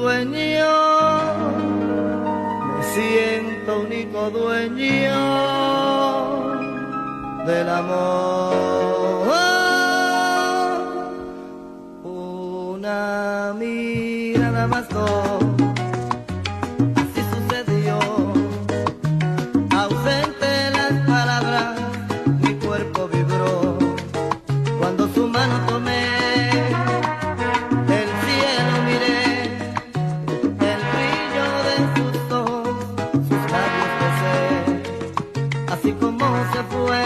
sueño, me siento único dueño del amor. Una mirada bastó, así sucedió. Ausente las palabras, mi cuerpo vibró cuando su mano tomé. El cielo miré, el brillo de sus ojos, sus labios besé. Así como se fue,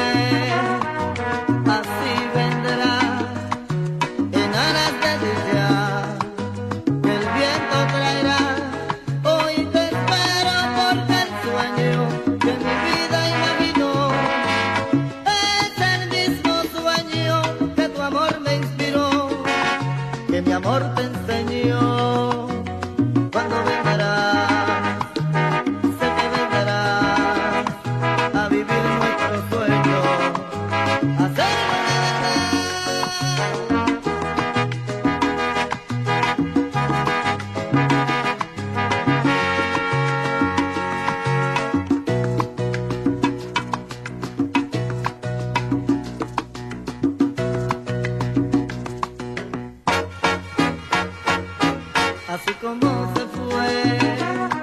así vendrá, en aras de dicha que el viento traerá. Hoy te espero porque el sueño que mi vida imaginó es el mismo sueño que tu amor me inspiró, que mi amor te enseñó. Cuando vendrás, sé que vendrás a vivir nuestro sueño, a hacerlo realidad. Así como se fue,